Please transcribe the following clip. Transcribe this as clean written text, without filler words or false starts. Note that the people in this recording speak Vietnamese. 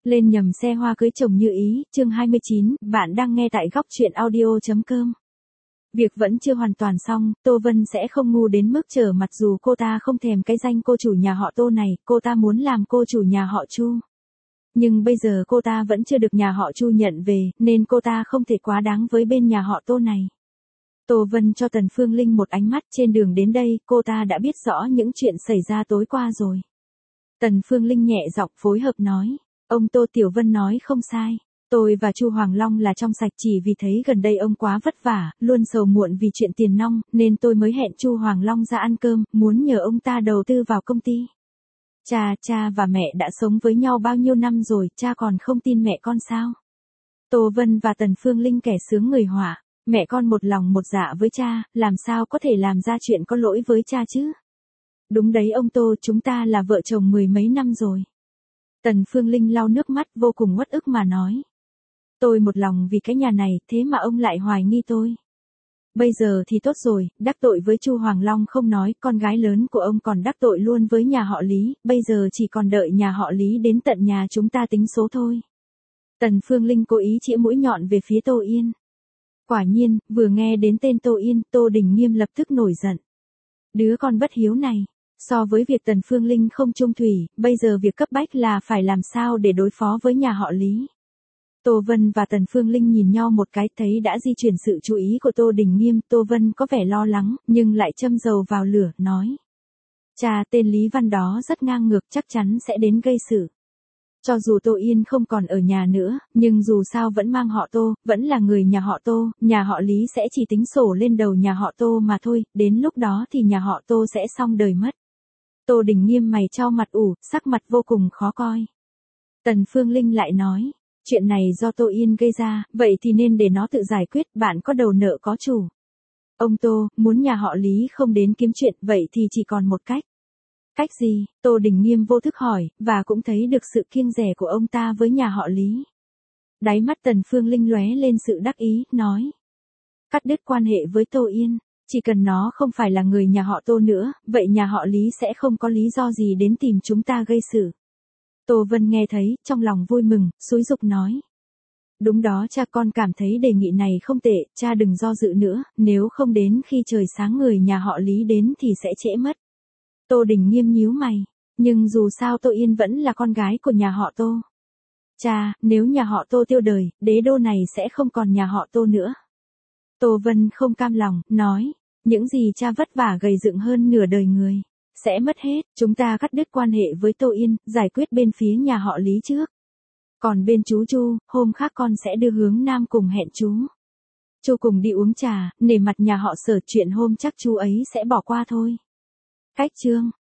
Lên nhầm xe hoa cưới chồng như ý, chương 29, bạn đang nghe tại góc truyện audio.com. Việc vẫn chưa hoàn toàn xong, Tô Vân sẽ không ngu đến mức trở mặt dù cô ta không thèm cái danh cô chủ nhà họ Tô này, cô ta muốn làm cô chủ nhà họ Chu. Nhưng bây giờ cô ta vẫn chưa được nhà họ Chu nhận về, nên cô ta không thể quá đáng với bên nhà họ Tô này. Tô Vân cho Tần Phương Linh một ánh mắt, trên đường đến đây, cô ta đã biết rõ những chuyện xảy ra tối qua rồi. Tần Phương Linh nhẹ giọng phối hợp nói. Ông Tô Tiểu Vân nói không sai. Tôi và Chu Hoàng Long là trong sạch, chỉ vì thấy gần đây ông quá vất vả, luôn sầu muộn vì chuyện tiền nong, nên tôi mới hẹn Chu Hoàng Long ra ăn cơm, muốn nhờ ông ta đầu tư vào công ty. Cha và mẹ đã sống với nhau bao nhiêu năm rồi, cha còn không tin mẹ con sao? Tô Vân và Tần Phương Linh kẻ sướng người họa. Mẹ con một lòng một dạ với cha, làm sao có thể làm ra chuyện có lỗi với cha chứ? Đúng đấy ông Tô, chúng ta là vợ chồng mười mấy năm rồi. Tần Phương Linh lau nước mắt vô cùng uất ức mà nói. Tôi một lòng vì cái nhà này, thế mà ông lại hoài nghi tôi. Bây giờ thì tốt rồi, đắc tội với Chu Hoàng Long không nói, con gái lớn của ông còn đắc tội luôn với nhà họ Lý, bây giờ chỉ còn đợi nhà họ Lý đến tận nhà chúng ta tính số thôi. Tần Phương Linh cố ý chĩa mũi nhọn về phía Tô Yên. Quả nhiên, vừa nghe đến tên Tô Yên, Tô Đình Nghiêm lập tức nổi giận. Đứa con bất hiếu này. So với việc Tần Phương Linh không chung thủy, bây giờ việc cấp bách là phải làm sao để đối phó với nhà họ Lý. Tô Vân và Tần Phương Linh nhìn nhau một cái, thấy đã di chuyển sự chú ý của Tô Đình Nghiêm, Tô Vân có vẻ lo lắng, nhưng lại châm dầu vào lửa, nói. Cha, tên Lý Văn đó rất ngang ngược, chắc chắn sẽ đến gây sự. Cho dù Tô Yên không còn ở nhà nữa, nhưng dù sao vẫn mang họ Tô, vẫn là người nhà họ Tô, nhà họ Lý sẽ chỉ tính sổ lên đầu nhà họ Tô mà thôi, đến lúc đó thì nhà họ Tô sẽ xong đời mất. Tô Đình Nghiêm mày chau mặt ủ, sắc mặt vô cùng khó coi. Tần Phương Linh lại nói, chuyện này do Tô Yên gây ra, vậy thì nên để nó tự giải quyết, bạn có đầu nợ có chủ. Ông Tô, muốn nhà họ Lý không đến kiếm chuyện, vậy thì chỉ còn một cách. Cách gì? Tô Đình Nghiêm vô thức hỏi, và cũng thấy được sự kiêng dè của ông ta với nhà họ Lý. Đáy mắt Tần Phương Linh lóe lên sự đắc ý, nói. Cắt đứt quan hệ với Tô Yên. Chỉ cần nó không phải là người nhà họ Tô nữa, vậy nhà họ Lý sẽ không có lý do gì đến tìm chúng ta gây sự. Tô Vân nghe thấy, trong lòng vui mừng, xúi giục nói. Đúng đó cha, con cảm thấy đề nghị này không tệ, cha đừng do dự nữa, nếu không đến khi trời sáng người nhà họ Lý đến thì sẽ trễ mất. Tô Đình Nghiêm nhíu mày, nhưng dù sao Tô Yên vẫn là con gái của nhà họ Tô. Cha, nếu nhà họ Tô tiêu đời, đế đô này sẽ không còn nhà họ Tô nữa. Tô Vân không cam lòng, nói, những gì cha vất vả gầy dựng hơn nửa đời người, sẽ mất hết, chúng ta cắt đứt quan hệ với Tô Yên, giải quyết bên phía nhà họ Lý trước. Còn bên chú Chu, hôm khác con sẽ đưa hướng Nam cùng hẹn chú. Chu cùng đi uống trà, nể mặt nhà họ Sở, chuyện hôm chắc chú ấy sẽ bỏ qua thôi. Cách chương